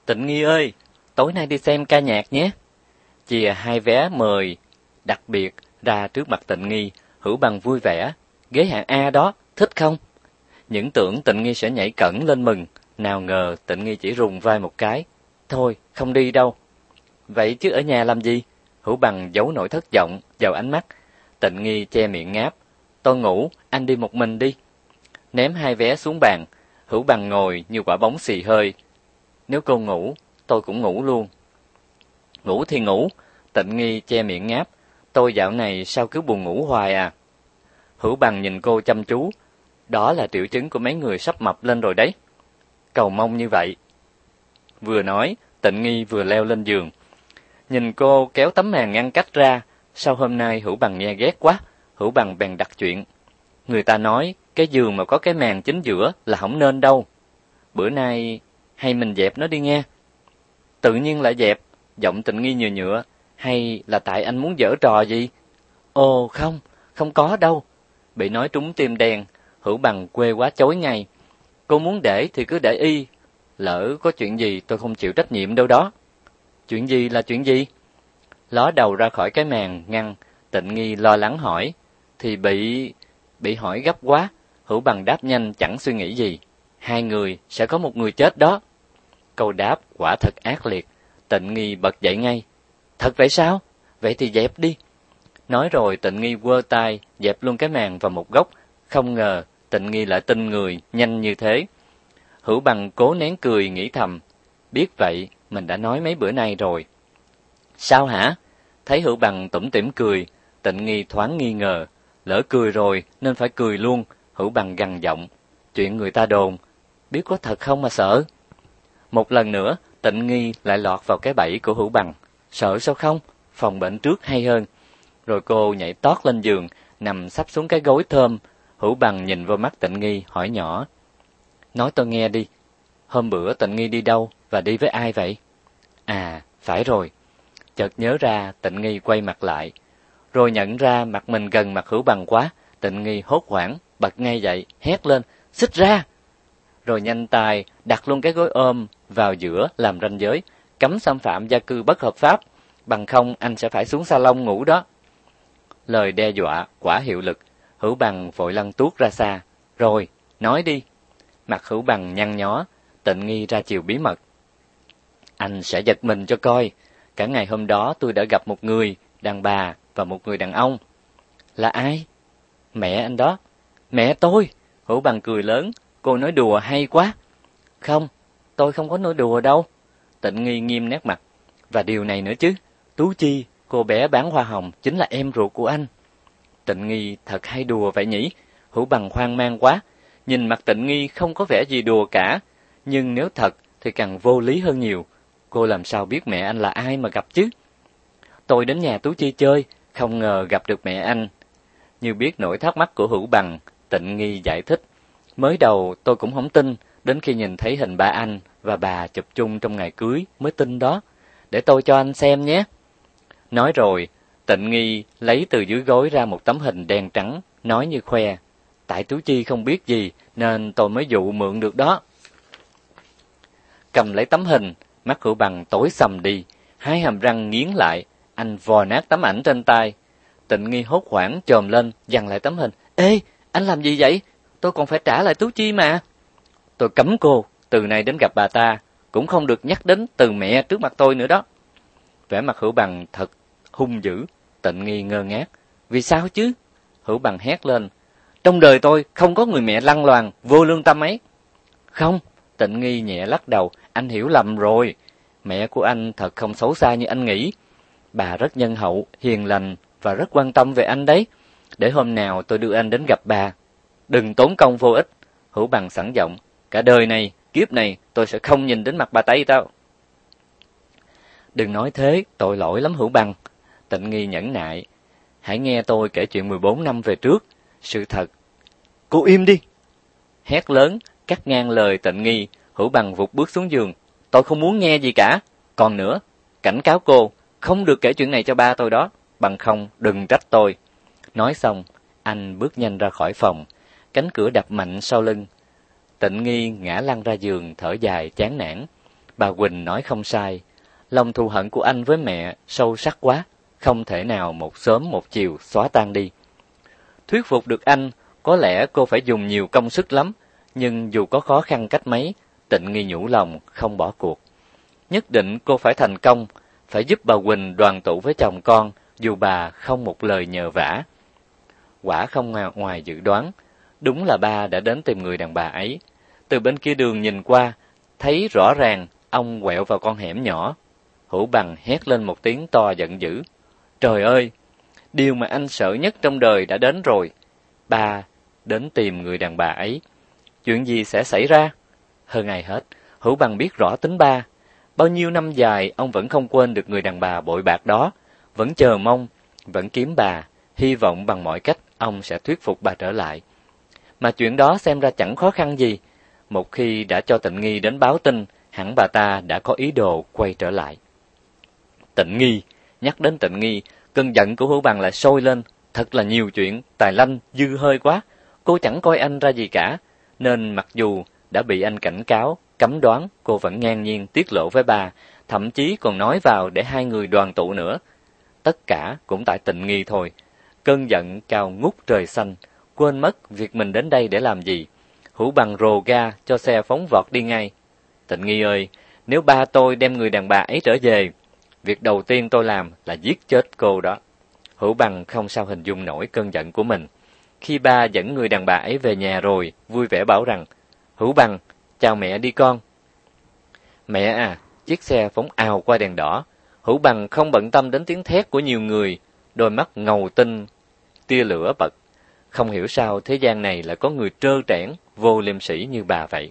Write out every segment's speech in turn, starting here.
Tịnh Nghi ơi, tối nay đi xem ca nhạc nhé. Chìa 2 vé mời đặc biệt ra trước mặt Tịnh Nghi, Hữu Bằng vui vẻ. Ghế hạng A đó, thích không? Những tưởng Tịnh Nghi sẽ nhảy cẫng lên mừng, nào ngờ Tịnh Nghi chỉ rùng vai một cái. Thôi, không đi đâu. Vậy chứ ở nhà làm gì? Hữu Bằng giấu nỗi thất vọng vào ánh mắt. Tịnh Nghi che miệng ngáp. Tôi ngủ, anh đi một mình đi. Ném 2 vé xuống bàn, Hữu Bằng ngồi như quả bóng xì hơi. Nếu cô ngủ, tôi cũng ngủ luôn. Ngủ thì ngủ, Tịnh Nghi che miệng ngáp. Tôi dạo này sao cứ buồn ngủ hoài à? Hữu Bằng nhìn cô chăm chú. Đó là triệu chứng của mấy người sắp mập lên rồi đấy. Cầu mong như vậy. Vừa nói, Tịnh Nghi vừa leo lên giường. Nhìn cô kéo tấm màn ngăn cách ra. Sao hôm nay Hữu Bằng nghe ghét quá? Hữu Bằng bèn đặt chuyện. Người ta nói, cái giường mà có cái màn chính giữa là không nên đâu. Bữa nay, hay mình dẹp nó đi nghe. Tự nhiên lại dẹp, giọng Tịnh Nghi nhựa nhựa. Hay là tại anh muốn giở trò gì? Ồ không, không có đâu. Bị nói trúng tim đen, Hữu Bằng quê quá chối ngay. Cô muốn để thì cứ để y. Lỡ có chuyện gì tôi không chịu trách nhiệm đâu đó. Chuyện gì là chuyện gì? Ló đầu ra khỏi cái màn ngăn, Tịnh Nghi lo lắng hỏi. Thì bị hỏi gấp quá, Hữu Bằng đáp nhanh chẳng suy nghĩ gì. 2 người, sẽ có một người chết đó. Câu đáp quả thật ác liệt, Tịnh Nghi bật dậy ngay. Thật vậy sao? Vậy thì dẹp đi. Nói rồi Tịnh Nghi quơ tay, dẹp luôn cái màn vào một góc. Không ngờ, Tịnh Nghi lại tin người, nhanh như thế. Hữu Bằng cố nén cười nghĩ thầm. Biết vậy, mình đã nói mấy bữa nay rồi. Sao hả? Thấy Hữu Bằng tủm tỉm cười, Tịnh Nghi thoáng nghi ngờ. Lỡ cười rồi nên phải cười luôn, Hữu Bằng gằn giọng. Chuyện người ta đồn, biết có thật không mà sợ. Một lần nữa, Tịnh Nghi lại lọt vào cái bẫy của Hữu Bằng. Sợ sao không? Phòng bệnh trước hay hơn. Rồi cô nhảy tót lên giường, nằm sắp xuống cái gối thơm. Hữu Bằng nhìn vào mắt Tịnh Nghi, hỏi nhỏ. Nói tôi nghe đi. Hôm bữa Tịnh Nghi đi đâu và đi với ai vậy? À, phải rồi. Chợt nhớ ra, Tịnh Nghi quay mặt lại. Rồi nhận ra mặt mình gần mặt Hữu Bằng quá. Tịnh Nghi hốt hoảng, bật ngay dậy, hét lên. Xích ra! Rồi nhanh tay đặt luôn cái gối ôm vào giữa làm ranh giới, cấm xâm phạm gia cư bất hợp pháp, bằng không anh sẽ phải xuống salon ngủ đó. Lời đe dọa quả hiệu lực, Hữu Bằng vội lăn tuốt ra xa. Rồi, nói đi. Mặt Hữu Bằng nhăn nhó, Tịnh Nghi ra chiều bí mật. Anh sẽ giật mình cho coi, cả ngày hôm đó tôi đã gặp một người đàn bà và một người đàn ông. Là ai? Mẹ anh đó. Mẹ tôi? Hữu Bằng cười lớn. Cô nói đùa hay quá. Không, tôi không có nói đùa đâu. Tịnh Nghi nghiêm nét mặt. Và điều này nữa chứ, Tú Chi, cô bé bán hoa hồng, chính là em ruột của anh. Tịnh Nghi thật hay đùa vậy nhỉ? Hữu Bằng hoang mang quá. Nhìn mặt Tịnh Nghi không có vẻ gì đùa cả. Nhưng nếu thật thì càng vô lý hơn nhiều. Cô làm sao biết mẹ anh là ai mà gặp chứ? Tôi đến nhà Tú Chi chơi, không ngờ gặp được mẹ anh. Như biết nỗi thắc mắc của Hữu Bằng, Tịnh Nghi giải thích. Mới đầu tôi cũng không tin, đến khi nhìn thấy hình ba anh và bà chụp chung trong ngày cưới mới tin đó. Để tôi cho anh xem nhé. Nói rồi, Tịnh Nghi lấy từ dưới gối ra một tấm hình đen trắng, nói như khoe. Tại Tú Chi không biết gì nên tôi mới dụ mượn được đó. Cầm lấy tấm hình, mắt Hữu Bằng tối sầm đi, 2 hàm răng nghiến lại, anh vò nát tấm ảnh trên tay. Tịnh Nghi hốt hoảng chồm lên, giằng lại tấm hình. Ê, anh làm gì vậy? Tôi còn phải trả lại Tú Chi mà. Tôi cấm cô, từ nay đến gặp bà ta, cũng không được nhắc đến từ mẹ trước mặt tôi nữa đó. Vẻ mặt Hữu Bằng thật hung dữ. Tịnh Nghi ngơ ngác. Vì sao chứ? Hữu Bằng hét lên. Trong đời tôi không có người mẹ lăng loàn, vô lương tâm ấy. Không, Tịnh Nghi nhẹ lắc đầu. Anh hiểu lầm rồi. Mẹ của anh thật không xấu xa như anh nghĩ. Bà rất nhân hậu, hiền lành và rất quan tâm về anh đấy. Để hôm nào tôi đưa anh đến gặp bà. Đừng tốn công vô ích. Hữu Bằng sẵn giọng. Cả đời này, kiếp này, tôi sẽ không nhìn đến mặt bà Tây tao. Đừng nói thế, tội lỗi lắm Hữu Bằng. Tịnh Nghi nhẫn nại. Hãy nghe tôi kể chuyện 14 năm về trước. Sự thật. Cô im đi. Hét lớn, cắt ngang lời Tịnh Nghi. Hữu Bằng vụt bước xuống giường. Tôi không muốn nghe gì cả. Còn nữa, cảnh cáo cô, không được kể chuyện này cho ba tôi đó. Bằng không, đừng trách tôi. Nói xong, anh bước nhanh ra khỏi phòng. Cánh cửa đập mạnh sau lưng. Tịnh Nghi ngã lăn ra giường thở dài chán nản. Bà Quỳnh nói không sai, lòng thù hận của anh với mẹ sâu sắc quá, không thể nào một sớm một chiều xóa tan đi. Thuyết phục được anh, có lẽ cô phải dùng nhiều công sức lắm, nhưng dù có khó khăn cách mấy, Tịnh Nghi nhủ lòng không bỏ cuộc. Nhất định cô phải thành công, phải giúp bà Quỳnh đoàn tụ với chồng con, dù bà không một lời nhờ vả. Quả không ngoài dự đoán, đúng là ba đã đến tìm người đàn bà ấy. Từ bên kia đường nhìn qua, thấy rõ ràng ông quẹo vào con hẻm nhỏ. Hữu Bằng hét lên một tiếng to giận dữ. Trời ơi, điều mà anh sợ nhất trong đời đã đến rồi. Ba đến tìm người đàn bà ấy. Chuyện gì sẽ xảy ra? Hơn ai hết, Hữu Bằng biết rõ tính ba. Bao nhiêu năm dài ông vẫn không quên được người đàn bà bội bạc đó, vẫn chờ mong, vẫn kiếm bà, hy vọng bằng mọi cách ông sẽ thuyết phục bà trở lại. Mà chuyện đó xem ra chẳng khó khăn gì. Một khi đã cho Tịnh Nghi đến báo tin, hẳn bà ta đã có ý đồ quay trở lại. Tịnh Nghi, nhắc đến Tịnh Nghi, cơn giận của Hữu Bằng lại sôi lên. Thật là nhiều chuyện, tài lanh, dư hơi quá. Cô chẳng coi anh ra gì cả, nên mặc dù đã bị anh cảnh cáo, cấm đoán, cô vẫn ngang nhiên tiết lộ với bà, thậm chí còn nói vào để hai người đoàn tụ nữa. Tất cả cũng tại Tịnh Nghi thôi. Cơn giận cao ngút trời xanh, quên mất việc mình đến đây để làm gì. Hữu Bằng rồ ga cho xe phóng vọt đi ngay. Tịnh Nghi ơi, nếu ba tôi đem người đàn bà ấy trở về, việc đầu tiên tôi làm là giết chết cô đó. Hữu Bằng không sao hình dung nổi cơn giận của mình. Khi ba dẫn người đàn bà ấy về nhà rồi, vui vẻ bảo rằng, Hữu Bằng, chào mẹ đi con. Mẹ à, chiếc xe phóng ào qua đèn đỏ. Hữu Bằng không bận tâm đến tiếng thét của nhiều người, đôi mắt ngầu tinh, tia lửa bật. Không hiểu sao thế gian này lại có người trơ trẽn, vô liêm sỉ như bà vậy.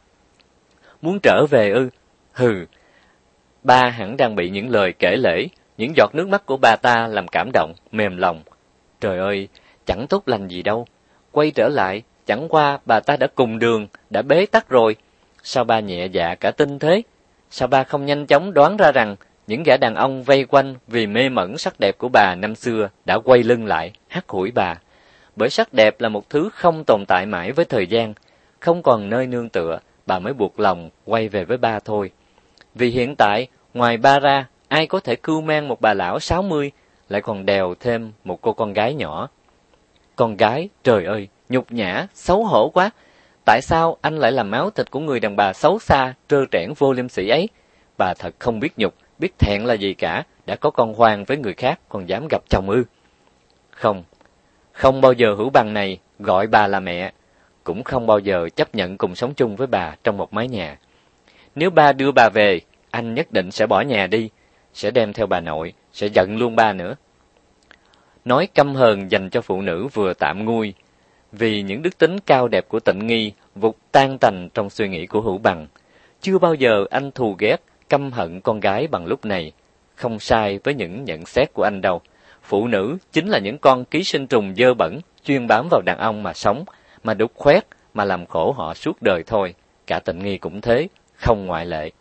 Muốn trở về ư? Hừ, ba hẳn đang bị những lời kể lể, những giọt nước mắt của bà ta làm cảm động, mềm lòng. Trời ơi, chẳng tốt lành gì đâu. Quay trở lại, chẳng qua bà ta đã cùng đường, đã bế tắc rồi. Sao ba nhẹ dạ cả tin thế? Sao ba không nhanh chóng đoán ra rằng những gã đàn ông vây quanh vì mê mẩn sắc đẹp của bà năm xưa đã quay lưng lại, hắt hủi bà. Bởi sắc đẹp là một thứ không tồn tại mãi với thời gian, không còn nơi nương tựa, bà mới buộc lòng quay về với ba thôi. Vì hiện tại, ngoài ba ra, ai có thể cưu mang một bà lão 60, lại còn đèo thêm một cô con gái nhỏ. Con gái, trời ơi, nhục nhã, xấu hổ quá. Tại sao anh lại làm máu thịt của người đàn bà xấu xa, trơ trẽn vô liêm sỉ ấy? Bà thật không biết nhục, biết thẹn là gì cả, đã có con hoang với người khác còn dám gặp chồng ư? Không, không bao giờ Hữu Bằng này gọi bà là mẹ, cũng không bao giờ chấp nhận cùng sống chung với bà trong một mái nhà. Nếu ba đưa bà về, anh nhất định sẽ bỏ nhà đi, sẽ đem theo bà nội, sẽ giận luôn ba nữa. Nói căm hờn dành cho phụ nữ vừa tạm nguôi, vì những đức tính cao đẹp của Tịnh Nghi vụt tan tành trong suy nghĩ của Hữu Bằng. Chưa bao giờ anh thù ghét, căm hận con gái bằng lúc này. Không sai với những nhận xét của anh đâu. Phụ nữ chính là những con ký sinh trùng dơ bẩn, chuyên bám vào đàn ông mà sống, mà đục khoét, mà làm khổ họ suốt đời thôi. Cả Tịnh Nghi cũng thế, không ngoại lệ.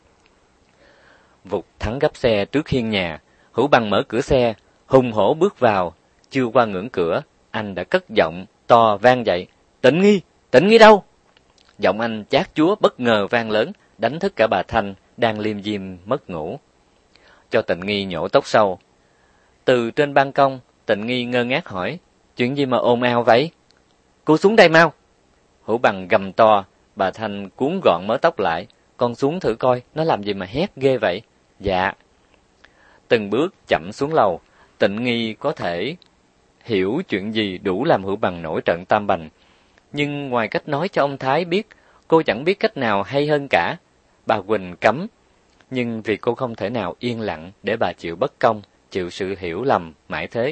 Vụt thắng gấp xe trước hiên nhà, Hữu Bằng mở cửa xe, hùng hổ bước vào. Chưa qua ngưỡng cửa, anh đã cất giọng to vang dậy. Tịnh Nghi đâu? Giọng anh chát chúa bất ngờ vang lớn, đánh thức cả bà Thanh đang liêm diêm mất ngủ. Cho Tịnh Nghi nhổ tóc sâu. Từ trên ban công, Tịnh Nghi ngơ ngác hỏi, chuyện gì mà ồn ào vậy? Cô xuống đây mau. Hữu Bằng gầm to, bà Thanh cuốn gọn mớ tóc lại. Con xuống thử coi, nó làm gì mà hét ghê vậy? Dạ. Từng bước chậm xuống lầu, Tịnh Nghi có thể hiểu chuyện gì đủ làm Hữu Bằng nổi trận tam bành. Nhưng ngoài cách nói cho ông Thái biết, cô chẳng biết cách nào hay hơn cả. Bà Quỳnh cấm, nhưng vì cô không thể nào yên lặng để bà chịu bất công, chịu sự hiểu lầm mãi thế.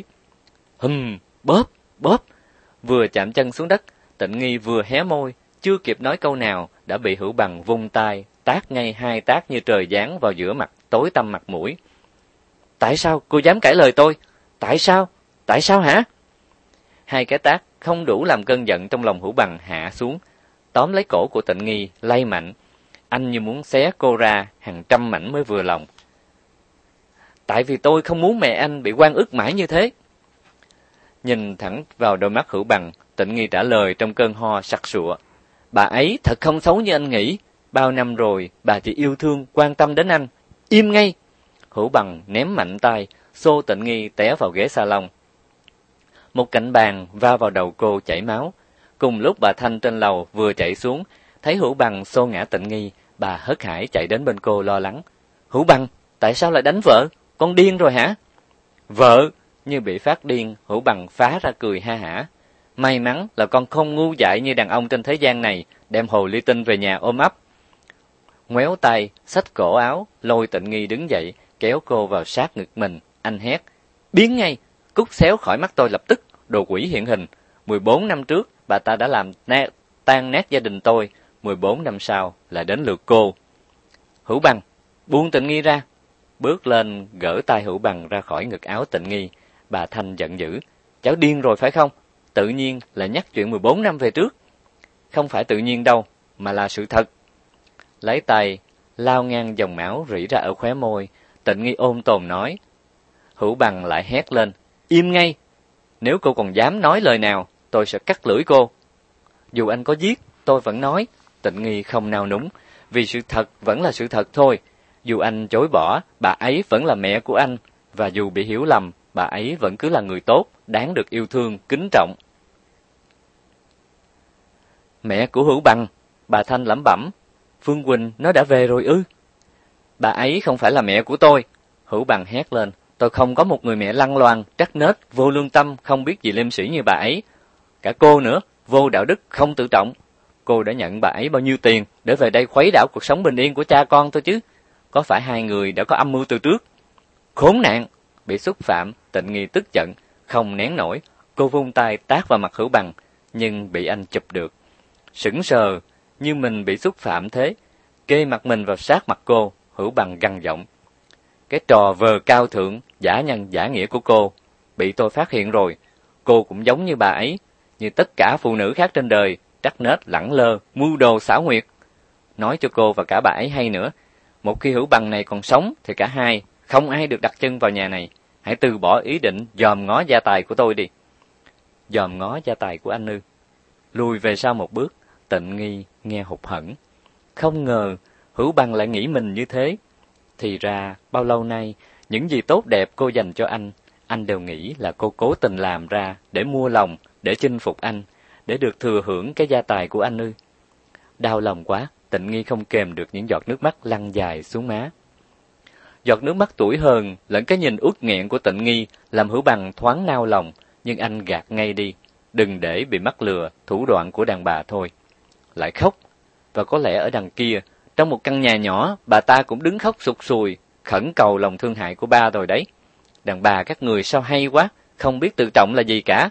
Bóp. Vừa chạm chân xuống đất, Tịnh Nghi vừa hé môi, chưa kịp nói câu nào đã bị Hữu Bằng vung tay, tát ngay 2 tát như trời giáng vào giữa mặt, tối tăm mặt mũi. Tại sao cô dám cãi lời tôi? Tại sao? Tại sao hả? 2 cái tát không đủ làm cơn giận trong lòng Hữu Bằng hạ xuống, tóm lấy cổ của Tịnh Nghi, lay mạnh. Anh như muốn xé cô ra hàng trăm mảnh mới vừa lòng. Tại vì tôi không muốn mẹ anh bị oan ức mãi như thế. Nhìn thẳng vào đôi mắt Hữu Bằng, Tịnh Nghi trả lời trong cơn ho sặc sụa. Bà ấy thật không xấu như anh nghĩ. Bao năm rồi, bà chỉ yêu thương, quan tâm đến anh. Im ngay! Hữu Bằng ném mạnh tay, xô Tịnh Nghi té vào ghế salon. Một cạnh bàn va vào đầu cô chảy máu. Cùng lúc bà Thanh trên lầu vừa chạy xuống, thấy Hữu Bằng xô ngã Tịnh Nghi, bà hớt hải chạy đến bên cô lo lắng. Hữu Bằng, tại sao lại đánh vợ? Con điên rồi hả? Vợ? Như bị phát điên, Hữu Bằng phá ra cười ha hả. May mắn là con không ngu dại như đàn ông trên thế gian này, đem hồ ly tinh về nhà ôm ấp. Ngoéo tay, xách cổ áo, lôi Tịnh Nghi đứng dậy, kéo cô vào sát ngực mình. Anh hét, biến ngay, cút xéo khỏi mắt tôi lập tức, đồ quỷ hiện hình. 14 năm trước, bà ta đã làm tan nát gia đình tôi, 14 năm sau lại đến lượt cô. Hữu Bằng, buông Tịnh Nghi ra. Bước lên, gỡ tay Hữu Bằng ra khỏi ngực áo Tịnh Nghi. Bà Thanh giận dữ, cháu điên rồi phải không? Tự nhiên là nhắc chuyện 14 năm về trước. Không phải tự nhiên đâu, mà là sự thật. Lấy tay, lao ngang dòng máu rỉ ra ở khóe môi, Tịnh Nghi ôm tồn nói. Hữu Bằng lại hét lên, im ngay! Nếu cô còn dám nói lời nào, tôi sẽ cắt lưỡi cô. Dù anh có giết, tôi vẫn nói. Tịnh Nghi không nao núng, vì sự thật vẫn là sự thật thôi. Dù anh chối bỏ, bà ấy vẫn là mẹ của anh, và dù bị hiểu lầm, bà ấy vẫn cứ là người tốt, đáng được yêu thương, kính trọng. Mẹ của Hữu Bằng, bà Thanh lẩm bẩm. Phương Quỳnh nó đã về rồi ư? Bà ấy không phải là mẹ của tôi. Hữu Bằng hét lên, tôi không có một người mẹ lăng loàn, trắc nết, vô lương tâm, không biết gì liêm sĩ như bà ấy. Cả cô nữa, vô đạo đức, không tự trọng. Cô đã nhận bà ấy bao nhiêu tiền để về đây khuấy đảo cuộc sống bình yên của cha con tôi chứ? Có phải hai người đã có âm mưu từ trước? Khốn nạn! Bị xúc phạm, Tịnh Nghi tức giận, không nén nổi. Cô vung tay tát vào mặt Hữu Bằng, nhưng bị anh chụp được. Sững sờ, như mình bị xúc phạm thế. Kê mặt mình vào sát mặt cô, Hữu Bằng gằn giọng. Cái trò vờ cao thượng, giả nhân giả nghĩa của cô, bị tôi phát hiện rồi. Cô cũng giống như bà ấy, như tất cả phụ nữ khác trên đời, trắc nết, lẳng lơ, mưu đồ xảo nguyệt. Nói cho cô và cả bà ấy hay nữa, một khi Hữu Bằng này còn sống thì cả hai, không ai được đặt chân vào nhà này. Hãy từ bỏ ý định dòm ngó gia tài của tôi đi. Dòm ngó gia tài của anh ư? Lùi về sau một bước, Tịnh Nghi nghe hụt hẫng. Không ngờ Hữu Bằng lại nghĩ mình như thế. Thì ra bao lâu nay, những gì tốt đẹp cô dành cho anh đều nghĩ là cô cố tình làm ra để mua lòng, để chinh phục anh, để được thừa hưởng cái gia tài của anh ư. Đau lòng quá, Tịnh Nghi không kềm được những giọt nước mắt lăn dài xuống má. Giọt nước mắt tủi hờn lẫn cái nhìn uất nghẹn của Tịnh Nghi làm Hữu Bằng thoáng nao lòng, nhưng anh gạt ngay đi, đừng để bị mắc lừa thủ đoạn của đàn bà thôi. Lại khóc, và có lẽ ở đằng kia, trong một căn nhà nhỏ, bà ta cũng đứng khóc sụt sùi, khẩn cầu lòng thương hại của ba rồi đấy. Đàn bà các người sao hay quá, không biết tự trọng là gì cả.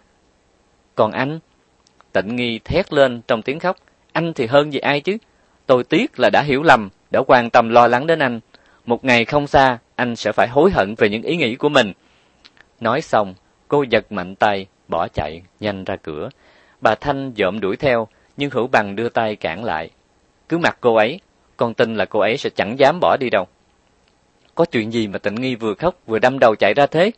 Còn anh? Tịnh Nghi thét lên trong tiếng khóc. Anh thì hơn gì ai chứ? Tôi tiếc là đã hiểu lầm, đã quan tâm lo lắng đến anh. Một ngày không xa, anh sẽ phải hối hận về những ý nghĩ của mình. Nói xong, cô giật mạnh tay, bỏ chạy nhanh ra cửa. Bà Thanh dộm đuổi theo, nhưng Hữu Bằng đưa tay cản lại. Cứ mặc cô ấy, con tin là cô ấy sẽ chẳng dám bỏ đi đâu. Có chuyện gì mà Tịnh Nghi vừa khóc vừa đâm đầu chạy ra thế?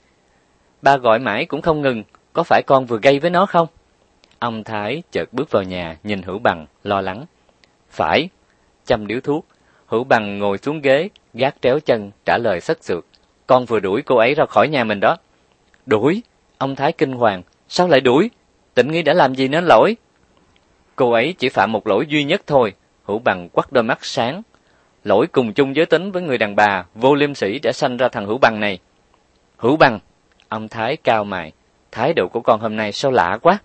Ba gọi mãi cũng không ngừng, có phải con vừa gây với nó không? Ông Thái chợt bước vào nhà, nhìn Hữu Bằng, lo lắng. Phải, châm điếu thuốc. Hữu Bằng ngồi xuống ghế, gác tréo chân, trả lời sất sượt. Con vừa đuổi cô ấy ra khỏi nhà mình đó. Đuổi? Ông Thái kinh hoàng. Sao lại đuổi? Tịnh Nghi đã làm gì nên lỗi? Cô ấy chỉ phạm một lỗi duy nhất thôi. Hữu Bằng quắt đôi mắt sáng. Lỗi cùng chung giới tính với người đàn bà vô liêm sỉ đã sanh ra thằng Hữu Bằng này. Hữu Bằng! Ông Thái cao mày. Thái độ của con hôm nay sao lạ quá?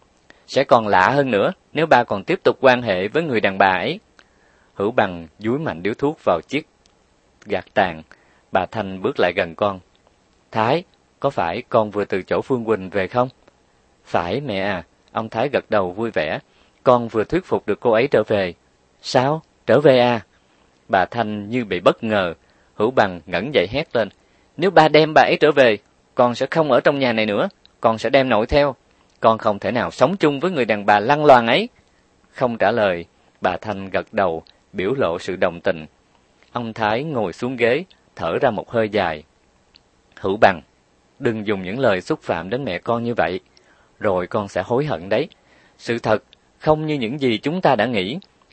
Sẽ còn lạ hơn nữa nếu ba còn tiếp tục quan hệ với người đàn bà ấy. Hữu Bằng dúi mạnh điếu thuốc vào chiếc gạt tàn. Bà Thanh bước lại gần con. Thái, có phải con vừa từ chỗ Phương Quỳnh về không? Phải mẹ à, ông Thái gật đầu vui vẻ. Con vừa thuyết phục được cô ấy trở về. Sao? Trở về à? Bà Thanh như bị bất ngờ. Hữu Bằng ngẩng dậy hét lên. Nếu ba đem bà ấy trở về, con sẽ không ở trong nhà này nữa. Con sẽ đem nội theo. Con không thể nào sống chung với người đàn bà lăng loàn ấy. Không trả lời, bà Thanh gật đầu, biểu lộ sự đồng tình. Ông Thái ngồi xuống ghế, thở ra một hơi dài. Hữu Bằng, đừng dùng những lời xúc phạm đến mẹ con như vậy. Rồi con sẽ hối hận đấy. Sự thật không như những gì chúng ta đã nghĩ.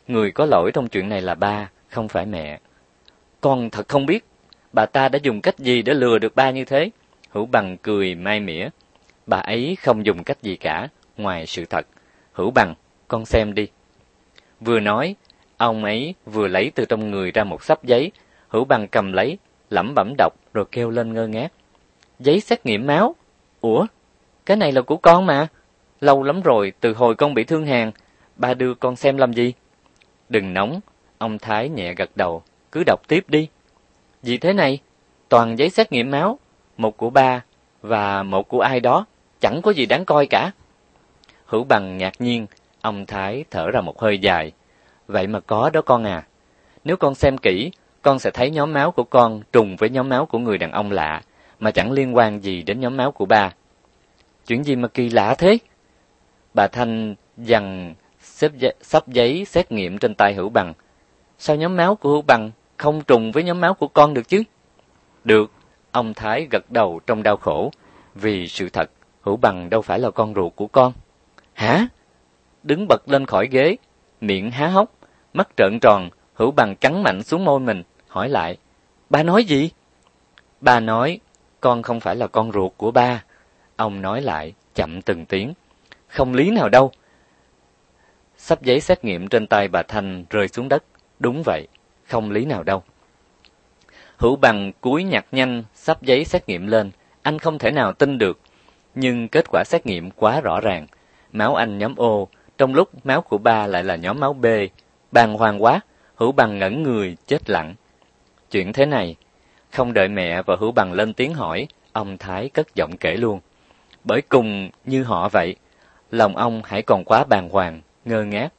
Người có lỗi trong chuyện này là ba, không phải mẹ. Con thật không biết, bà ta đã dùng cách gì để lừa được ba như thế? Hữu Bằng cười mai mỉa. Bà ấy không dùng cách gì cả, ngoài sự thật. Hữu Bằng, con xem đi. Vừa nói, ông ấy vừa lấy từ trong người ra một xấp giấy. Hữu Bằng cầm lấy, lẩm bẩm đọc rồi kêu lên ngơ ngác. Giấy xét nghiệm máu? Ủa, cái này là của con mà. Lâu lắm rồi, từ hồi con bị thương hàn, ba đưa con xem làm gì? Đừng nóng, ông Thái nhẹ gật đầu, cứ đọc tiếp đi. Gì thế này? Toàn giấy xét nghiệm máu, một của ba và một của ai đó, chẳng có gì đáng coi cả. Hữu Bằng ngạc nhiên, ông Thái thở ra một hơi dài. Vậy mà có đó con à. Nếu con xem kỹ, con sẽ thấy nhóm máu của con trùng với nhóm máu của người đàn ông lạ, mà chẳng liên quan gì đến nhóm máu của ba. Chuyện gì mà kỳ lạ thế? Bà Thanh giằng xấp giấy xét nghiệm trên tay Hữu Bằng. Sao nhóm máu của Hữu Bằng không trùng với nhóm máu của con được chứ? Được, ông Thái gật đầu trong đau khổ. Vì sự thật, Hữu Bằng đâu phải là con ruột của con. Hả? Đứng bật lên khỏi ghế, miệng há hốc, mắt trợn tròn, Hữu Bằng cắn mạnh xuống môi mình, hỏi lại. Ba nói gì? Ba nói, con không phải là con ruột của ba. Ông nói lại, chậm từng tiếng. Không lý nào đâu. Xấp giấy xét nghiệm trên tay bà Thanh rơi xuống đất. Đúng vậy, không lý nào đâu. Hữu Bằng cúi nhặt nhanh xấp giấy xét nghiệm lên. Anh không thể nào tin được. Nhưng kết quả xét nghiệm quá rõ ràng. Máu anh nhóm O, trong lúc máu của ba lại là nhóm máu B. Bàng hoàng quá, Hữu Bằng ngẩn người, chết lặng. Chuyện thế này, không đợi mẹ và Hữu Bằng lên tiếng hỏi, ông Thái cất giọng kể luôn. Bởi cùng như họ vậy, lòng ông hãy còn quá bàng hoàng, ngơ ngác.